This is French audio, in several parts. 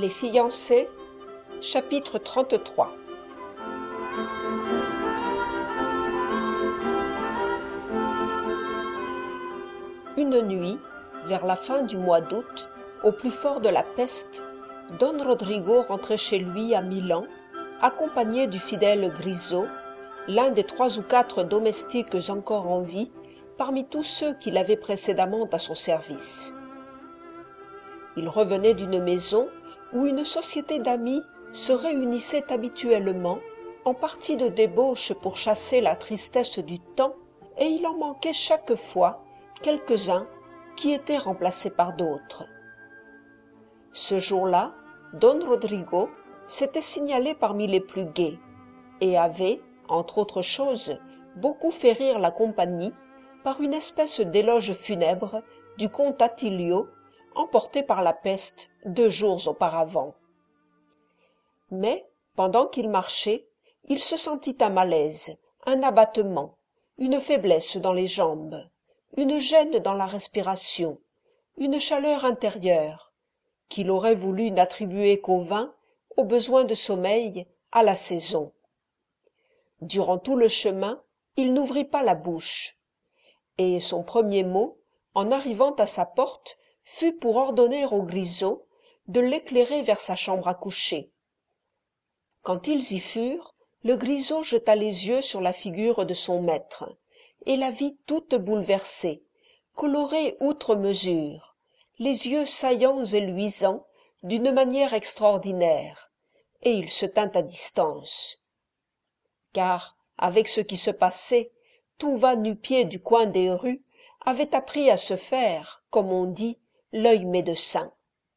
Les fiancés, chapitre 33. Une nuit, vers la fin du mois d'août, au plus fort de la peste, Don Rodrigo rentrait chez lui à Milan, accompagné du fidèle Grisot, l'un des 3 ou 4 domestiques encore en vie, parmi tous ceux qu'il avait précédemment à son service. Il revenait d'une maison où une société d'amis se réunissait habituellement, en partie de débauche pour chasser la tristesse du temps, et il en manquait chaque fois quelques-uns qui étaient remplacés par d'autres. Ce jour-là, Don Rodrigo s'était signalé parmi les plus gais et avait, entre autres choses, beaucoup fait rire la compagnie par une espèce d'éloge funèbre du comte Attilio, emporté par la peste 2 jours auparavant. Mais, pendant qu'il marchait, il se sentit un malaise, un abattement, une faiblesse dans les jambes, une gêne dans la respiration, une chaleur intérieure, qu'il aurait voulu n'attribuer qu'au vin, au besoin de sommeil, à la saison. Durant tout le chemin, il n'ouvrit pas la bouche, et son premier mot, en arrivant à sa porte, fut pour ordonner au Grisot de l'éclairer vers sa chambre à coucher. Quand ils y furent, le Grisot jeta les yeux sur la figure de son maître, et la vit toute bouleversée, colorée outre mesure, les yeux saillants et luisants d'une manière extraordinaire, et il se tint à distance. Car, avec ce qui se passait, tout va nu-pied du coin des rues avait appris à se faire, comme on dit, l'œil médecin.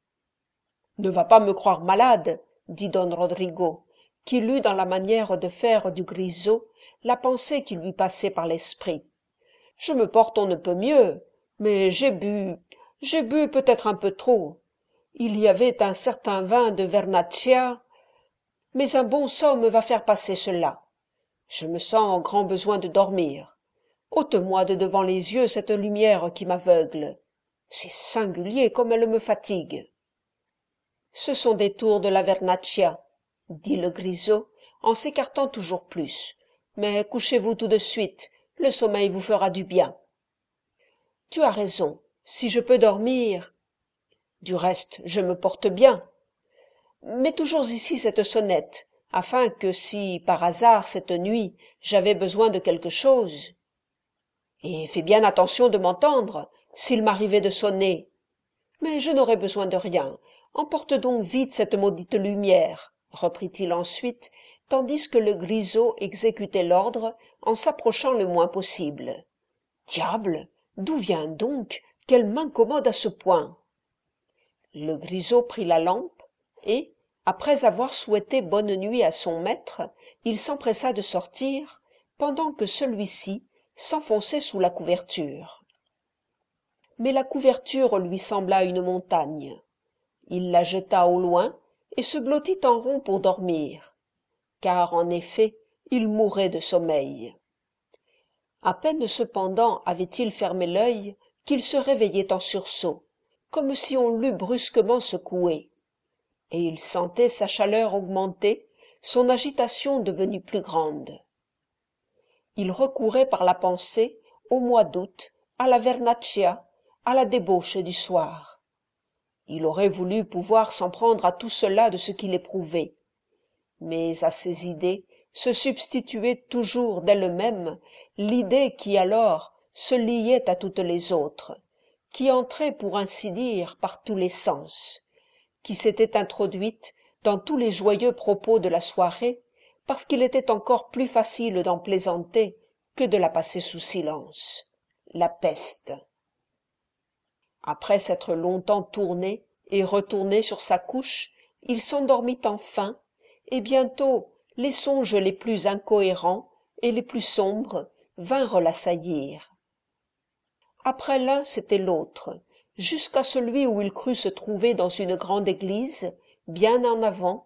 « Ne va pas me croire malade, » dit Don Rodrigo, qui lut dans la manière de faire du Grisot la pensée qui lui passait par l'esprit. « Je me porte on ne peut mieux, mais j'ai bu peut-être un peu trop. Il y avait un certain vin de Vernaccia, mais un bon somme va faire passer cela. Je me sens en grand besoin de dormir. Ôte-moi de devant les yeux cette lumière qui m'aveugle. C'est singulier comme elle me fatigue. »« Ce sont des tours de la Vernaccia, » dit le Grisot, en s'écartant toujours plus. « Mais couchez-vous tout de suite, le sommeil vous fera du bien. »« Tu as raison, si je peux dormir. Du reste, je me porte bien. Mets toujours ici cette sonnette, afin que si, par hasard, cette nuit, j'avais besoin de quelque chose. Et fais bien attention de m'entendre, s'il m'arrivait de sonner. Mais je n'aurai besoin de rien. Emporte donc vite cette maudite lumière, reprit-il ensuite, tandis que le Grisot exécutait l'ordre en s'approchant le moins possible. Diable, d'où vient donc qu'elle m'incommode à ce point? Le Grisot prit la lampe et, après avoir souhaité bonne nuit à son maître, il s'empressa de sortir, pendant que celui-ci s'enfonçait sous la couverture. Mais la couverture lui sembla une montagne. Il la jeta au loin et se blottit en rond pour dormir, car en effet il mourait de sommeil. À peine cependant avait-il fermé l'œil qu'il se réveillait en sursaut, comme si on l'eût brusquement secoué, et il sentait sa chaleur augmenter, son agitation devenue plus grande. Il recourait par la pensée au mois d'août, à la Vernaccia, à la débauche du soir. Il aurait voulu pouvoir s'en prendre à tout cela de ce qu'il éprouvait, mais à ces idées se substituait toujours d'elle-même l'idée qui alors se liait à toutes les autres, qui entrait pour ainsi dire par tous les sens, qui s'était introduite dans tous les joyeux propos de la soirée, parce qu'il était encore plus facile d'en plaisanter que de la passer sous silence. La peste. Après s'être longtemps tourné et retourné sur sa couche, il s'endormit enfin, et bientôt les songes les plus incohérents et les plus sombres vinrent l'assaillir. Après l'un c'était l'autre, jusqu'à celui où il crut se trouver dans une grande église, bien en avant,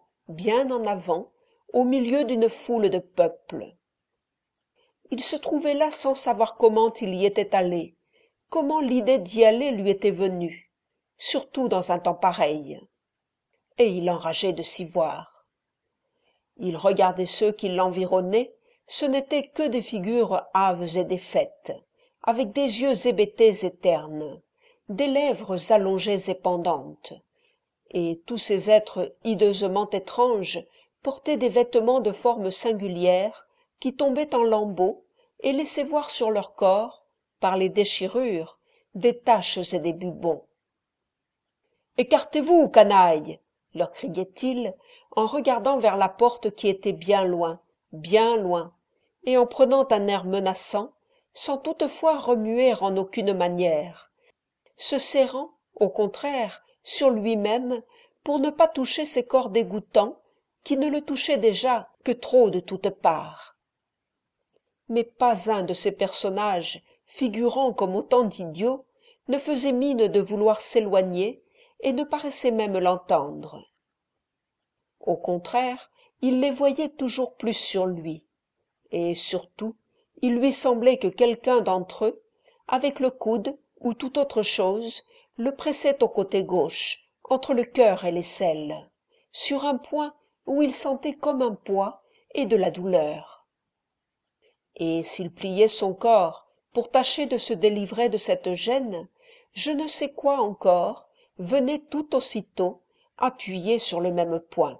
au milieu d'une foule de peuple. Il se trouvait là sans savoir comment il y était allé, comment l'idée d'y aller lui était venue, surtout dans un temps pareil. et il enrageait de s'y voir. Il regardait ceux qui l'environnaient, ce n'étaient que des figures hâves et défaites, avec des yeux hébétés et ternes, des lèvres allongées et pendantes, et tous ces êtres hideusement étranges portaient des vêtements de forme singulière qui tombaient en lambeaux et laissaient voir sur leur corps, par les déchirures, des taches et des bubons. « Écartez-vous, canailles !» leur criait-il, en regardant vers la porte qui était bien loin, et en prenant un air menaçant, sans toutefois remuer en aucune manière, se serrant, au contraire, sur lui-même, pour ne pas toucher ces corps dégoûtants, qui ne le touchaient déjà que trop de toutes parts. Mais pas un de ces personnages, figurant comme autant d'idiots, ne faisait mine de vouloir s'éloigner, et ne paraissait même l'entendre. Au contraire, il les voyait toujours plus sur lui, et surtout, il lui semblait que quelqu'un d'entre eux, avec le coude ou toute autre chose, le pressait au côté gauche, entre le cœur et l'aisselle, sur un point où il sentait comme un poids et de la douleur. Et s'il pliait son corps pour tâcher de se délivrer de cette gêne, je ne sais quoi encore venait tout aussitôt appuyer sur le même point.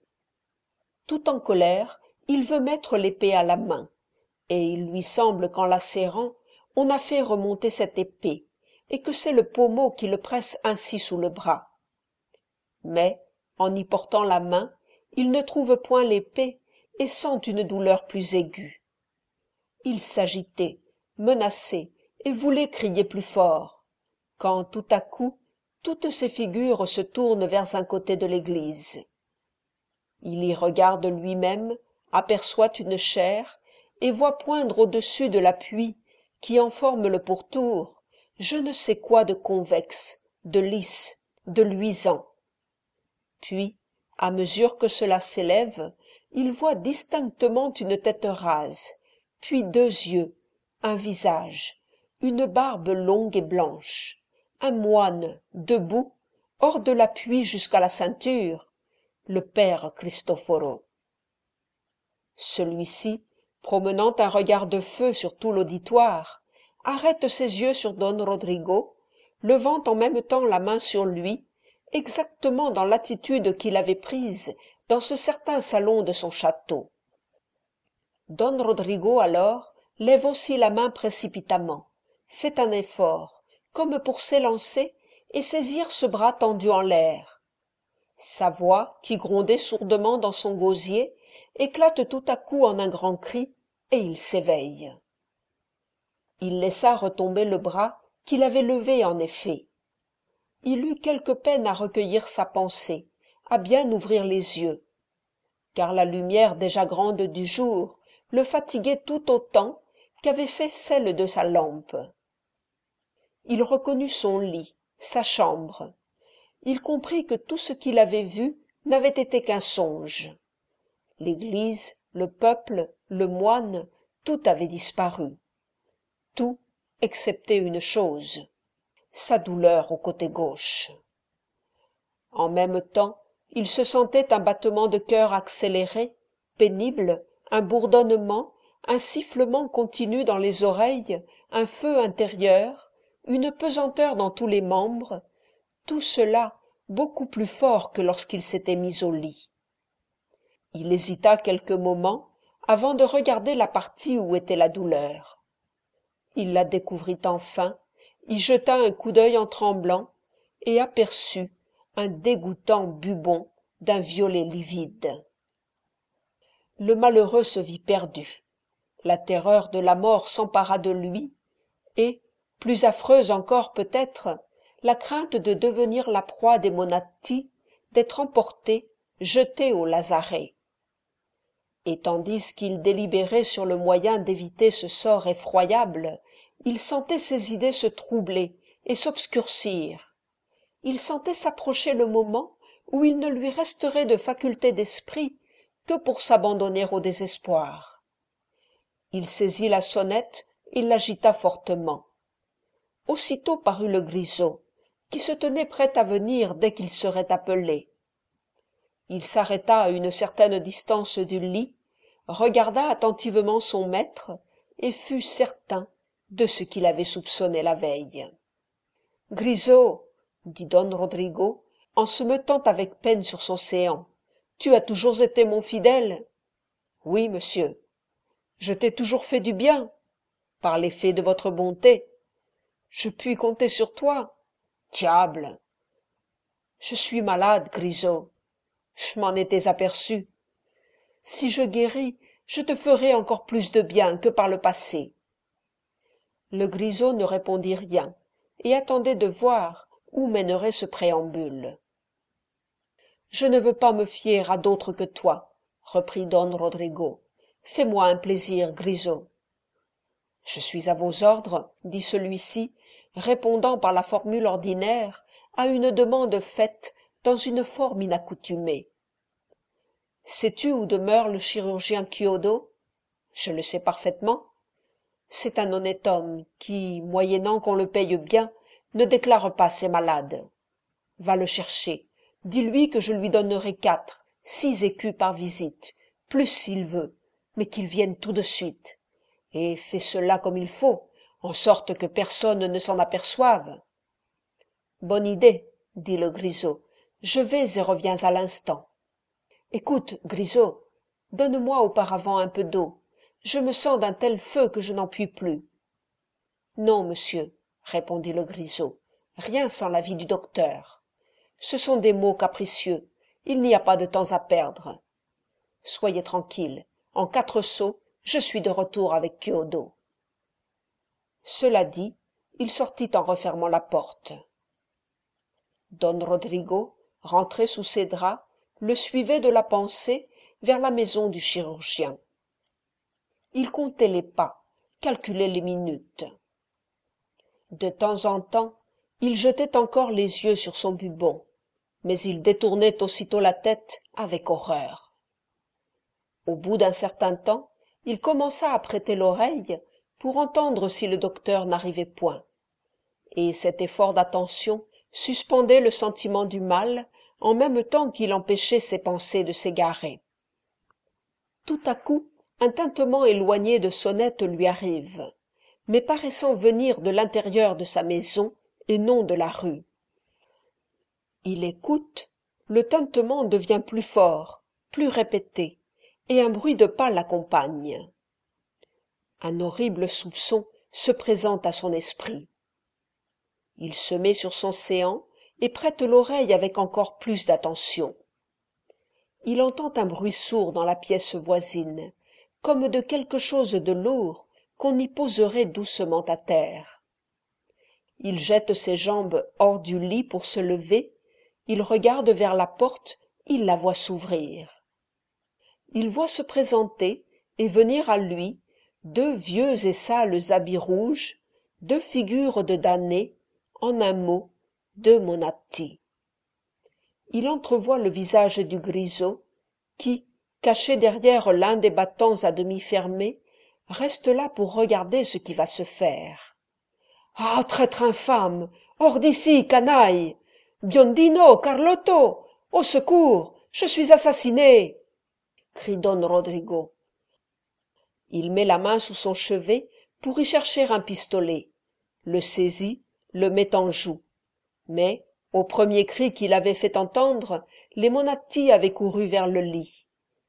Tout en colère, il veut mettre l'épée à la main, et il lui semble qu'en la serrant, on a fait remonter cette épée, et que c'est le pommeau qui le presse ainsi sous le bras. Mais, en y portant la main, il ne trouve point l'épée et sent une douleur plus aiguë. Il s'agitait, menaçait, et voulait crier plus fort, quand tout à coup, toutes ces figures se tournent vers un côté de l'église. Il y regarde lui-même, aperçoit une chaire, et voit poindre au-dessus de l'appui, qui en forme le pourtour, je ne sais quoi de convexe, de lisse, de luisant. Puis, à mesure que cela s'élève, il voit distinctement une tête rase, puis 2 yeux, un visage, une barbe longue et blanche, un moine, debout, hors de l'appui jusqu'à la ceinture, le père Cristoforo. Celui-ci, promenant un regard de feu sur tout l'auditoire, arrête ses yeux sur Don Rodrigo, levant en même temps la main sur lui, exactement dans l'attitude qu'il avait prise dans ce certain salon de son château. Don Rodrigo alors lève aussi la main précipitamment, fait un effort, comme pour s'élancer et saisir ce bras tendu en l'air. Sa voix, qui grondait sourdement dans son gosier, éclate tout à coup en un grand cri, et il s'éveille. Il laissa retomber le bras qu'il avait levé en effet. Il eut quelque peine à recueillir sa pensée, à bien ouvrir les yeux, car la lumière déjà grande du jour le fatiguait tout autant qu'avait fait celle de sa lampe. Il reconnut son lit, sa chambre. Il comprit que tout ce qu'il avait vu n'avait été qu'un songe. L'église, le peuple, le moine, tout avait disparu. Tout, excepté une chose, sa douleur au côté gauche. En même temps, il se sentait un battement de cœur accéléré, pénible, un bourdonnement, un sifflement continu dans les oreilles, un feu intérieur, une pesanteur dans tous les membres, tout cela beaucoup plus fort que lorsqu'il s'était mis au lit. Il hésita quelques moments avant de regarder la partie où était la douleur. Il la découvrit enfin, y jeta un coup d'œil en tremblant, et aperçut un dégoûtant bubon d'un violet livide. Le malheureux se vit perdu. La terreur de la mort s'empara de lui, et, plus affreuse encore peut-être, la crainte de devenir la proie des Monatti, d'être emporté, jeté au lazaret. Et tandis qu'il délibérait sur le moyen d'éviter ce sort effroyable, il sentait ses idées se troubler et s'obscurcir. Il sentait s'approcher le moment où il ne lui resterait de faculté d'esprit que pour s'abandonner au désespoir. Il saisit la sonnette et l'agita fortement. Aussitôt parut le grisot, qui se tenait prêt à venir dès qu'il serait appelé. Il s'arrêta à une certaine distance du lit, regarda attentivement son maître et fut certain de ce qu'il avait soupçonné la veille. « Grisot, dit don Rodrigo, en se mettant avec peine sur son séant, tu as toujours été mon fidèle? Oui, monsieur. Je t'ai toujours fait du bien, par l'effet de votre bonté. Je puis compter sur toi. Diable! Je suis malade, Grisot. Je m'en étais aperçu. Si je guéris, je te ferai encore plus de bien que par le passé. Le Grisot ne répondit rien et attendait de voir où mènerait ce préambule. Je ne veux pas me fier à d'autre que toi, reprit don Rodrigo. Fais-moi un plaisir, Grisot. Je suis à vos ordres, dit celui-ci, répondant par la formule ordinaire à une demande faite dans une forme inaccoutumée. Sais-tu où demeure le chirurgien Quiodo? Je le sais parfaitement. C'est un honnête homme qui, moyennant qu'on le paye bien, ne déclare pas ses malades. Va le chercher. Dis-lui que je lui donnerai 4, 6 écus par visite, plus s'il veut, mais qu'il vienne tout de suite. Et fais cela comme il faut, en sorte que personne ne s'en aperçoive. Bonne idée, dit le Grisot. Je vais et reviens à l'instant. Écoute, Grisot, donne-moi auparavant un peu d'eau. Je me sens d'un tel feu que je n'en puis plus. Non, monsieur, répondit le Grisot, rien sans l'avis du docteur. Ce sont des mots capricieux, il n'y a pas de temps à perdre. Soyez tranquille, en 4 sauts, je suis de retour avec Quiodo. Cela dit, il sortit en refermant la porte. Don Rodrigo, rentré sous ses draps, le suivait de la pensée vers la maison du chirurgien. Il comptait les pas, calculait les minutes. De temps en temps, il jetait encore les yeux sur son bubon, mais il détournait aussitôt la tête avec horreur. Au bout d'un certain temps, il commença à prêter l'oreille pour entendre si le docteur n'arrivait point, et cet effort d'attention suspendait le sentiment du mal en même temps qu'il empêchait ses pensées de s'égarer. Tout à coup, un tintement éloigné de sonnette lui arrive, mais paraissant venir de l'intérieur de sa maison et non de la rue. Il écoute, le tintement devient plus fort, plus répété, et un bruit de pas l'accompagne. Un horrible soupçon se présente à son esprit. Il se met sur son séant et prête l'oreille avec encore plus d'attention. Il entend un bruit sourd dans la pièce voisine, comme de quelque chose de lourd qu'on y poserait doucement à terre. Il jette ses jambes hors du lit pour se lever, il regarde vers la porte, il la voit s'ouvrir. Il voit se présenter et venir à lui 2 vieux et sales habits rouges, 2 figures de damnés, en un mot, 2 Monatti. Il entrevoit le visage du Grisot, qui, caché derrière l'un des battants à demi fermés, reste là pour regarder ce qui va se faire. « Ah, traître infâme! Hors d'ici, canaille! Biondino, Carlotto! Au secours! Je suis assassiné !» crie don Rodrigo. Il met la main sous son chevet pour y chercher un pistolet, le saisit, le met en joue. Mais, au premier cri qu'il avait fait entendre, les Monatti avaient couru vers le lit.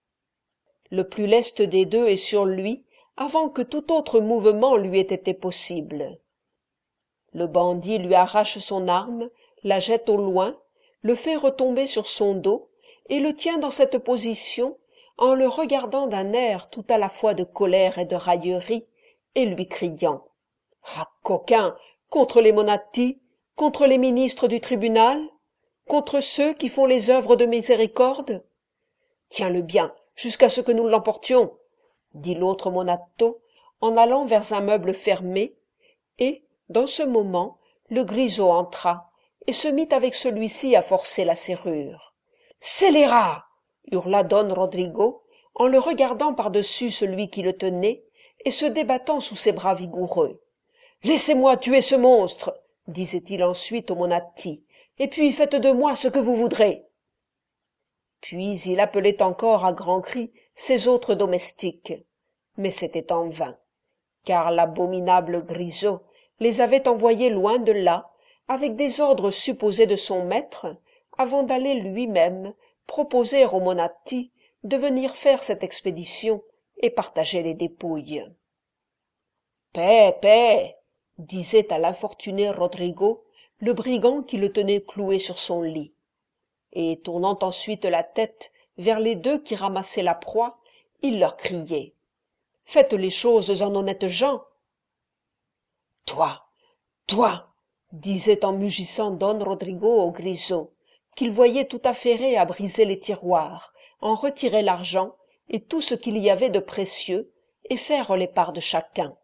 Le plus leste des 2 est sur lui avant que tout autre mouvement lui ait été possible. Le bandit lui arrache son arme, la jette au loin, le fait retomber sur son dos et le tient dans cette position en le regardant d'un air tout à la fois de colère et de raillerie et lui criant « Ah, coquin, contre les Monatti, contre les ministres du tribunal, contre ceux qui font les œuvres de miséricorde? Tiens-le bien, jusqu'à ce que nous l'emportions, dit l'autre Monatto, en allant vers un meuble fermé, et, dans ce moment, le Grisot entra, et se mit avec celui-ci à forcer la serrure. « Scélérat !» hurla don Rodrigo, en le regardant par-dessus celui qui le tenait, et se débattant sous ses bras vigoureux. « Laissez-moi tuer ce monstre !» disait-il ensuite aux Monatti, « et puis faites de moi ce que vous voudrez. » Puis il appelait encore à grands cris ses autres domestiques, mais c'était en vain, car l'abominable Grisot les avait envoyés loin de là, avec des ordres supposés de son maître, avant d'aller lui-même proposer aux Monatti de venir faire cette expédition et partager les dépouilles. « Paix, paix !» disait à l'infortuné Rodrigo le brigand qui le tenait cloué sur son lit. Et tournant ensuite la tête vers les deux qui ramassaient la proie, il leur criait: « Faites les choses en honnêtes gens !»« Toi, toi !» disait en mugissant don Rodrigo au Grisot, qu'il voyait tout affairé à briser les tiroirs, en retirer l'argent et tout ce qu'il y avait de précieux, et faire les parts de chacun.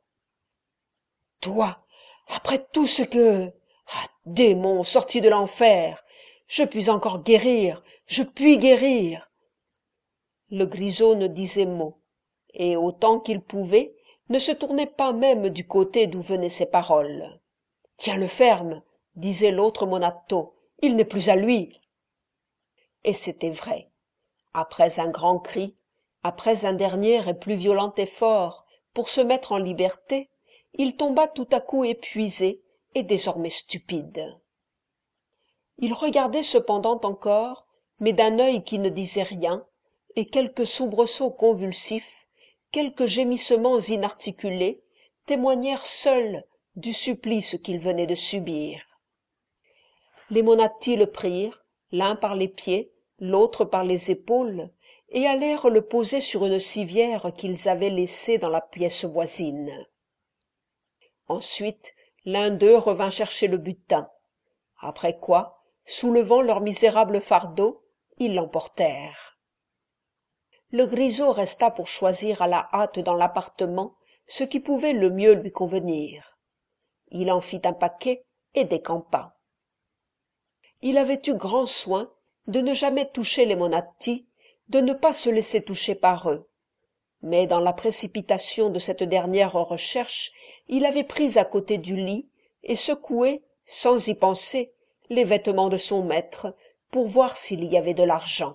« Toi, après tout ce que... Ah, démon, sorti de l'enfer! Je puis encore guérir, je puis guérir !» Le Grisot ne disait mot, et autant qu'il pouvait, ne se tournait pas même du côté d'où venaient ces paroles. « Tiens-le ferme, disait l'autre Monatto, il n'est plus à lui. » Et c'était vrai. Après un grand cri, après un dernier et plus violent effort pour se mettre en liberté, il tomba tout à coup épuisé et désormais stupide. Il regardait cependant encore, mais d'un œil qui ne disait rien, et quelques soubresauts convulsifs, quelques gémissements inarticulés, témoignèrent seuls du supplice qu'il venait de subir. Les Monatti le prirent, l'un par les pieds, l'autre par les épaules, et allèrent le poser sur une civière qu'ils avaient laissée dans la pièce voisine. Ensuite, l'un d'eux revint chercher le butin, après quoi, soulevant leur misérable fardeau, ils l'emportèrent. Le Grisot resta pour choisir à la hâte dans l'appartement ce qui pouvait le mieux lui convenir. Il en fit un paquet et décampa. Il avait eu grand soin de ne jamais toucher les Monatti, de ne pas se laisser toucher par eux. Mais dans la précipitation de cette dernière recherche, il avait pris à côté du lit et secoué, sans y penser, les vêtements de son maître pour voir s'il y avait de l'argent.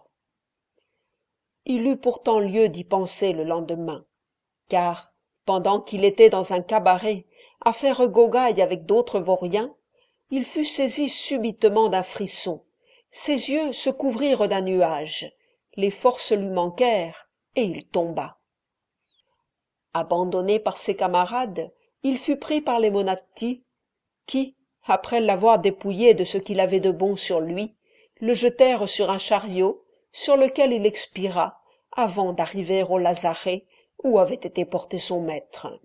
Il eut pourtant lieu d'y penser le lendemain, car, pendant qu'il était dans un cabaret à faire gogaille avec d'autres vauriens, il fut saisi subitement d'un frisson, ses yeux se couvrirent d'un nuage, les forces lui manquèrent, et il tomba. Abandonné par ses camarades, il fut pris par les Monatti, qui, après l'avoir dépouillé de ce qu'il avait de bon sur lui, le jetèrent sur un chariot, sur lequel il expira, avant d'arriver au lazaret où avait été porté son maître.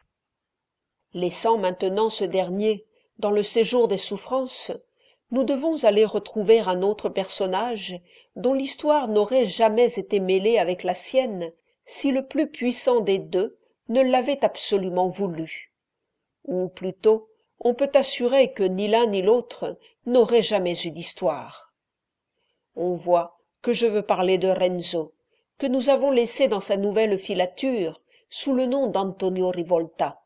Laissant maintenant ce dernier dans le séjour des souffrances, nous devons aller retrouver un autre personnage dont l'histoire n'aurait jamais été mêlée avec la sienne si le plus puissant des deux ne l'avait absolument voulu. Ou plutôt, on peut assurer que ni l'un ni l'autre n'aurait jamais eu d'histoire. On voit que je veux parler de Renzo, que nous avons laissé dans sa nouvelle filature sous le nom d'Antonio Rivolta.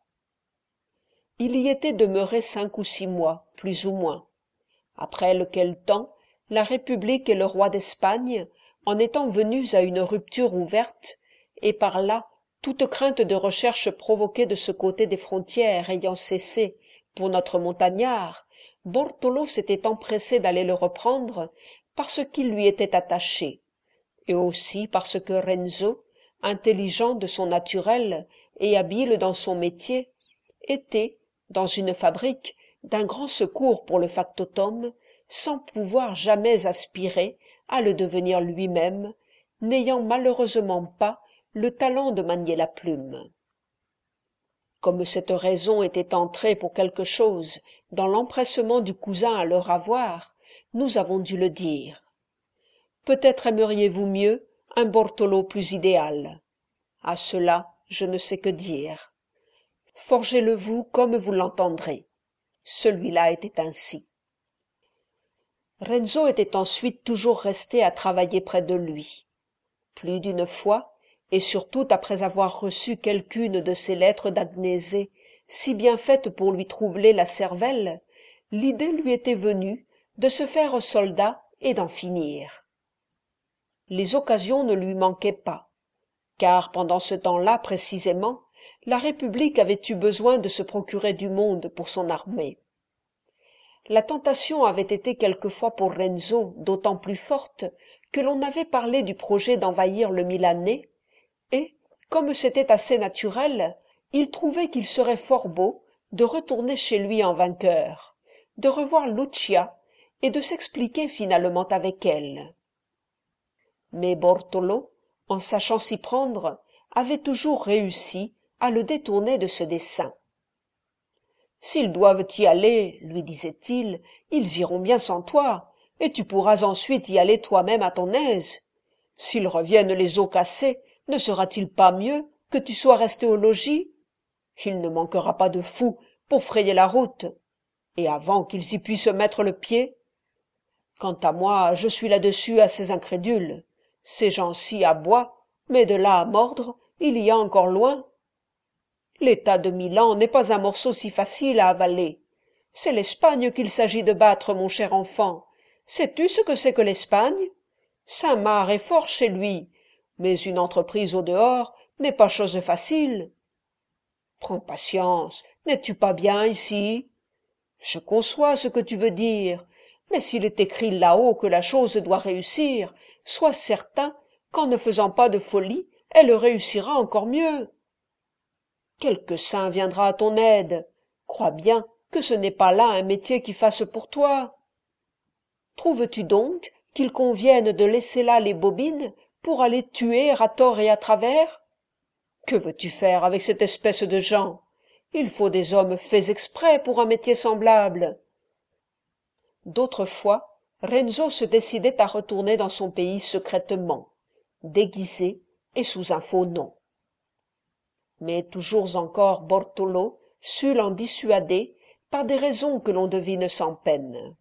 Il y était demeuré 5 ou 6 mois, plus ou moins, après lequel temps la République et le roi d'Espagne, en étant venus à une rupture ouverte, et par là toute crainte de recherche provoquée de ce côté des frontières ayant cessé pour notre montagnard, Bortolo s'était empressé d'aller le reprendre parce qu'il lui était attaché, et aussi parce que Renzo, intelligent de son naturel et habile dans son métier, était, dans une fabrique, d'un grand secours pour le factotum, sans pouvoir jamais aspirer à le devenir lui-même, n'ayant malheureusement pas le talent de manier la plume. Comme cette raison était entrée pour quelque chose dans l'empressement du cousin à le ravoir, nous avons dû le dire. Peut-être aimeriez-vous mieux un Bortolo plus idéal. À cela, je ne sais que dire. Forgez-le-vous comme vous l'entendrez. Celui-là était ainsi. Renzo était ensuite toujours resté à travailler près de lui. Plus d'une fois, et surtout après avoir reçu quelqu'une de ces lettres d'Agnese, si bien faites pour lui troubler la cervelle, l'idée lui était venue de se faire soldat et d'en finir. Les occasions ne lui manquaient pas, car pendant ce temps-là précisément, la République avait eu besoin de se procurer du monde pour son armée. La tentation avait été quelquefois pour Renzo d'autant plus forte que l'on avait parlé du projet d'envahir le Milanais, et, comme c'était assez naturel, il trouvait qu'il serait fort beau de retourner chez lui en vainqueur, de revoir Lucia et de s'expliquer finalement avec elle. Mais Bortolo, en sachant s'y prendre, avait toujours réussi à le détourner de ce dessein. « S'ils doivent y aller, lui disait-il, ils iront bien sans toi, et tu pourras ensuite y aller toi-même à ton aise. S'ils reviennent les os cassés, ne sera-t-il pas mieux que tu sois resté au logis? Il ne manquera pas de fous pour frayer la route, et avant qu'ils y puissent mettre le pied. Quant à moi, je suis là-dessus assez incrédule. Ces gens-ci aboient, mais de là à mordre, il y a encore loin. L'État de Milan n'est pas un morceau si facile à avaler. C'est l'Espagne qu'il s'agit de battre, mon cher enfant. Sais-tu ce que c'est que l'Espagne? Saint-Marc est fort chez lui, mais une entreprise au dehors n'est pas chose facile. Prends patience, n'es-tu pas bien ici? Je conçois ce que tu veux dire, mais s'il est écrit là-haut que la chose doit réussir, sois certain qu'en ne faisant pas de folie, elle réussira encore mieux. Quelque saint viendra à ton aide. Crois bien que ce n'est pas là un métier qui fasse pour toi. Trouves-tu donc qu'il convienne de laisser là les bobines pour aller tuer à tort et à travers? Que veux-tu faire avec cette espèce de gens? Il faut des hommes faits exprès pour un métier semblable. D'autres fois, Renzo se décidait à retourner dans son pays secrètement, déguisé et sous un faux nom. Mais toujours encore Bortolo sut l'en dissuader par des raisons que l'on devine sans peine.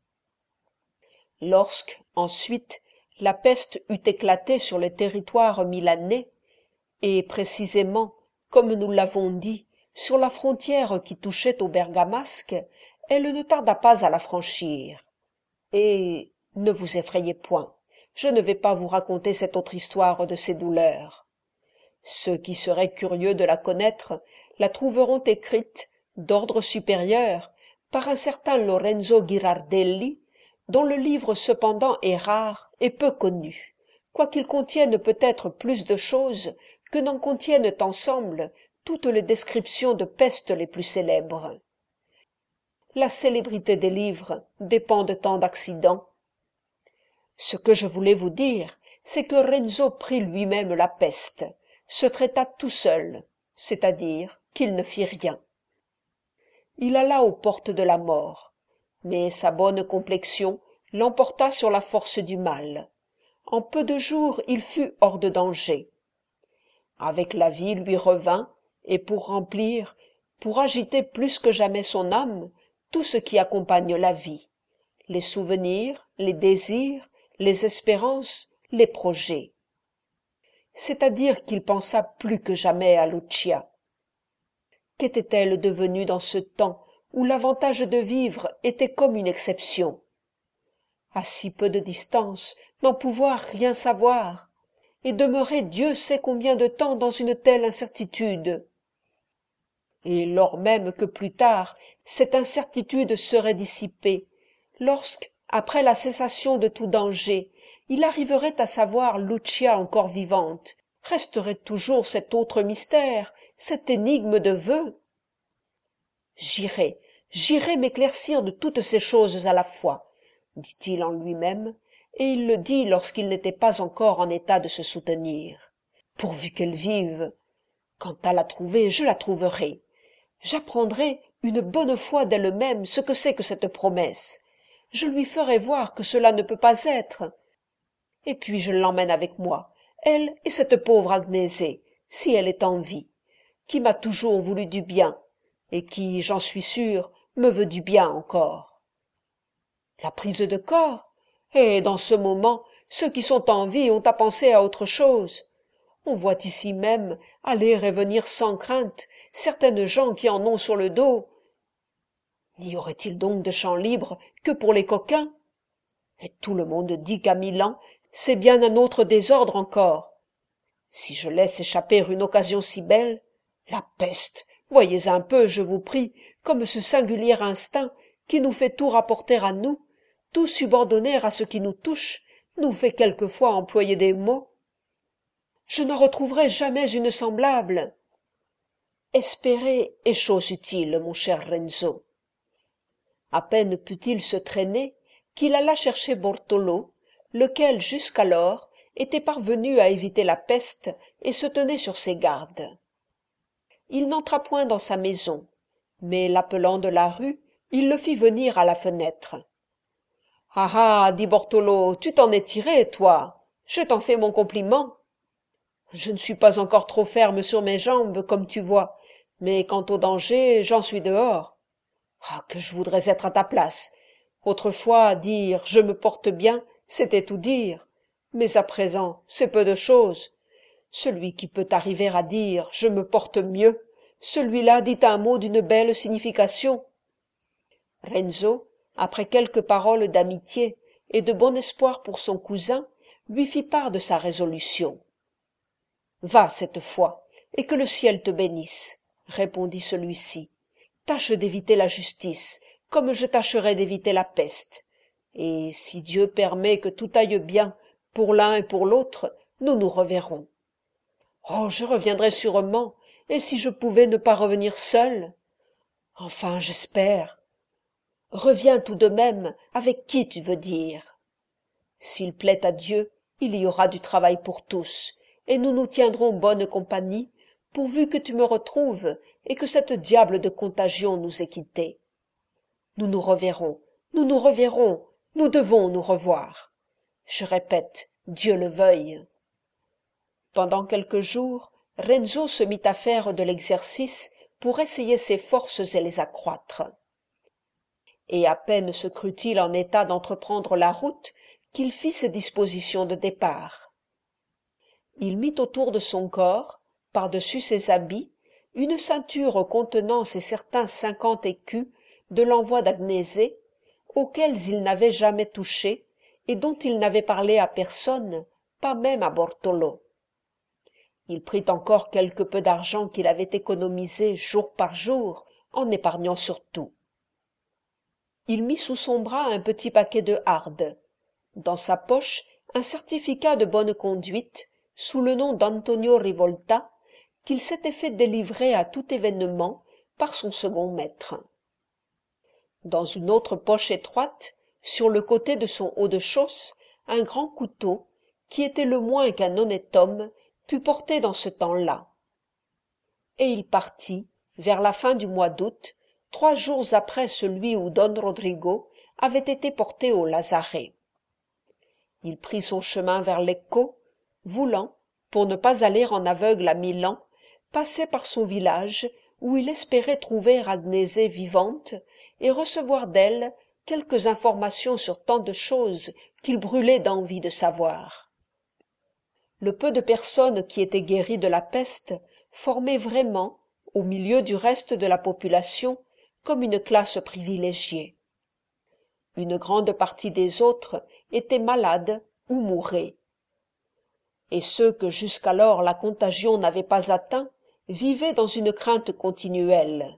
Lorsque, ensuite, la peste eut éclaté sur le territoire milanais, et précisément, comme nous l'avons dit, sur la frontière qui touchait au Bergamasque, elle ne tarda pas à la franchir. Et ne vous effrayez point, je ne vais pas vous raconter cette autre histoire de ses douleurs. Ceux qui seraient curieux de la connaître la trouveront écrite, d'ordre supérieur, par un certain Lorenzo Ghirardelli, dont le livre cependant est rare et peu connu, quoiqu'il contienne peut-être plus de choses que n'en contiennent ensemble toutes les descriptions de peste les plus célèbres. La célébrité des livres dépend de tant d'accidents. Ce que je voulais vous dire, c'est que Renzo prit lui-même la peste, se traita tout seul, c'est-à-dire qu'il ne fit rien. Il alla aux portes de la mort, mais sa bonne complexion l'emporta sur la force du mal. En peu de jours il fut hors de danger. Avec la vie lui revint, et pour remplir, pour agiter plus que jamais son âme, tout ce qui accompagne la vie, les souvenirs, les désirs, les espérances, les projets. C'est-à-dire qu'il pensa plus que jamais à Lucia. Qu'était-elle devenue dans ce temps où l'avantage de vivre était comme une exception? À si peu de distance, n'en pouvoir rien savoir, et demeurer Dieu sait combien de temps dans une telle incertitude. Et lors même que plus tard cette incertitude serait dissipée, lorsque, après la cessation de tout danger, il arriverait à savoir Lucia encore vivante, resterait toujours cet autre mystère, cette énigme de vœux. J'irai m'éclaircir de toutes ces choses à la fois, dit-il en lui-même, et il le dit lorsqu'il n'était pas encore en état de se soutenir. Pourvu qu'elle vive. Quant à la trouver, je la trouverai. J'apprendrai une bonne fois d'elle-même ce que c'est que cette promesse. Je lui ferai voir que cela ne peut pas être. Et puis je l'emmène avec moi, elle et cette pauvre Agnésée, si elle est en vie, qui m'a toujours voulu du bien, et qui, j'en suis sûr, me veut du bien encore. La prise de corps? Et dans ce moment, ceux qui sont en vie ont à penser à autre chose. On voit ici même aller et venir sans crainte certaines gens qui en ont sur le dos. N'y aurait-il donc de champ libre que pour les coquins? Et tout le monde dit qu'à Milan, c'est bien un autre désordre encore. Si je laisse échapper une occasion si belle, la peste, voyez un peu, je vous prie, comme ce singulier instinct qui nous fait tout rapporter à nous, tout subordonner à ce qui nous touche, nous fait quelquefois employer des mots. Je n'en retrouverai jamais une semblable. Espérer est chose utile, mon cher Renzo. À peine put-il se traîner qu'il alla chercher Bortolo, lequel jusqu'alors était parvenu à éviter la peste et se tenait sur ses gardes. Il n'entra point dans sa maison, mais l'appelant de la rue, il le fit venir à la fenêtre. « Ah ah, dit Bortolo, tu t'en es tiré, toi. Je t'en fais mon compliment. Je ne suis pas encore trop ferme sur mes jambes, comme tu vois, mais quant au danger, j'en suis dehors. Ah, que je voudrais être à ta place. Autrefois, dire « je me porte bien », c'était tout dire. Mais à présent, c'est peu de chose. Celui qui peut arriver à dire « je me porte mieux », celui-là dit un mot d'une belle signification. Renzo, après quelques paroles d'amitié et de bon espoir pour son cousin, lui fit part de sa résolution. « Va cette fois, et que le ciel te bénisse, » répondit celui-ci. « Tâche d'éviter la justice, comme je tâcherai d'éviter la peste. Et si Dieu permet que tout aille bien pour l'un et pour l'autre, nous nous reverrons. » « Oh, je reviendrai sûrement, et si je pouvais ne pas revenir seul. Enfin, j'espère. Reviens tout de même, avec qui tu veux dire. S'il plaît à Dieu, il y aura du travail pour tous, et nous nous tiendrons bonne compagnie, pourvu que tu me retrouves et que cette diable de contagion nous ait quittés. Nous nous reverrons, nous nous reverrons, nous devons nous revoir. Je répète, Dieu le veuille. » Pendant quelques jours, Renzo se mit à faire de l'exercice pour essayer ses forces et les accroître. Et à peine se crut-il en état d'entreprendre la route qu'il fit ses dispositions de départ. Il mit autour de son corps, par-dessus ses habits, une ceinture contenant ces certains 50 écus de l'envoi d'Agnésée, auxquels il n'avait jamais touché et dont il n'avait parlé à personne, pas même à Bortolo. Il prit encore quelque peu d'argent qu'il avait économisé jour par jour, en épargnant surtout. Il mit sous son bras un petit paquet de hardes, dans sa poche un certificat de bonne conduite, sous le nom d'Antonio Rivolta, qu'il s'était fait délivrer à tout événement par son second maître. Dans une autre poche étroite, sur le côté de son haut-de-chausse, un grand couteau, qui était le moins qu'un honnête homme put porter dans ce temps-là. Et il partit, vers la fin du mois d'août, 3 jours après celui où Don Rodrigo avait été porté au lazaret. Il prit son chemin vers Lecco, voulant, pour ne pas aller en aveugle à Milan, passer par son village où il espérait trouver Agnésée vivante et recevoir d'elle quelques informations sur tant de choses qu'il brûlait d'envie de savoir. Le peu de personnes qui étaient guéries de la peste formaient vraiment, au milieu du reste de la population, comme une classe privilégiée. Une grande partie des autres étaient malades ou mouraient. Et ceux que jusqu'alors la contagion n'avait pas atteints vivaient dans une crainte continuelle.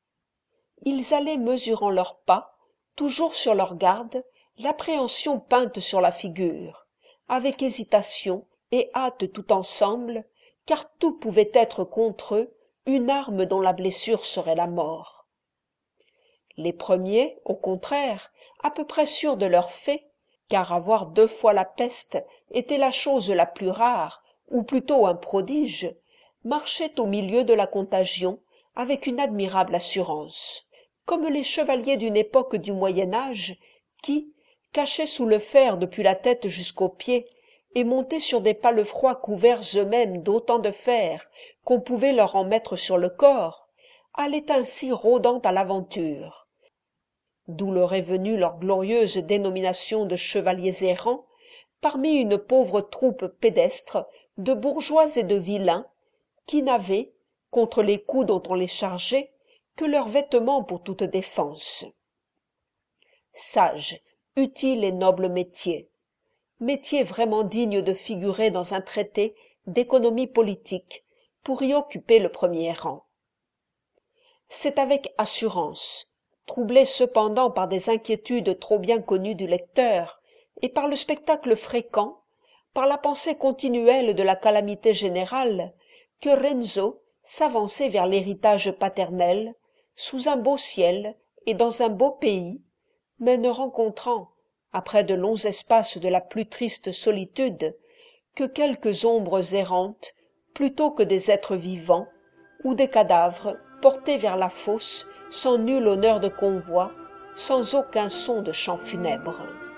Ils allaient mesurant leurs pas, toujours sur leurs gardes, l'appréhension peinte sur la figure, avec hésitation et hâte tout ensemble, car tout pouvait être contre eux une arme dont la blessure serait la mort. Les premiers, au contraire, à peu près sûrs de leur fait, car avoir 2 fois la peste était la chose la plus rare, ou plutôt un prodige, marchaient au milieu de la contagion avec une admirable assurance, comme les chevaliers d'une époque du Moyen-Âge qui, cachés sous le fer depuis la tête jusqu'aux pieds, et montés sur des palefrois couverts eux-mêmes d'autant de fer qu'on pouvait leur en mettre sur le corps, allaient ainsi rôdant à l'aventure. D'où leur est venue leur glorieuse dénomination de chevaliers errants, parmi une pauvre troupe pédestre de bourgeois et de vilains, qui n'avaient, contre les coups dont on les chargeait, que leurs vêtements pour toute défense. Sage, utile et noble métier. métier vraiment digne de figurer dans un traité d'économie politique pour y occuper le premier rang. C'est avec assurance, troublé cependant par des inquiétudes trop bien connues du lecteur et par le spectacle fréquent, par la pensée continuelle de la calamité générale, que Renzo s'avançait vers l'héritage paternel, sous un beau ciel et dans un beau pays, mais ne rencontrant, après de longs espaces de la plus triste solitude, que quelques ombres errantes plutôt que des êtres vivants, ou des cadavres portés vers la fosse sans nul honneur de convoi, sans aucun son de chant funèbre.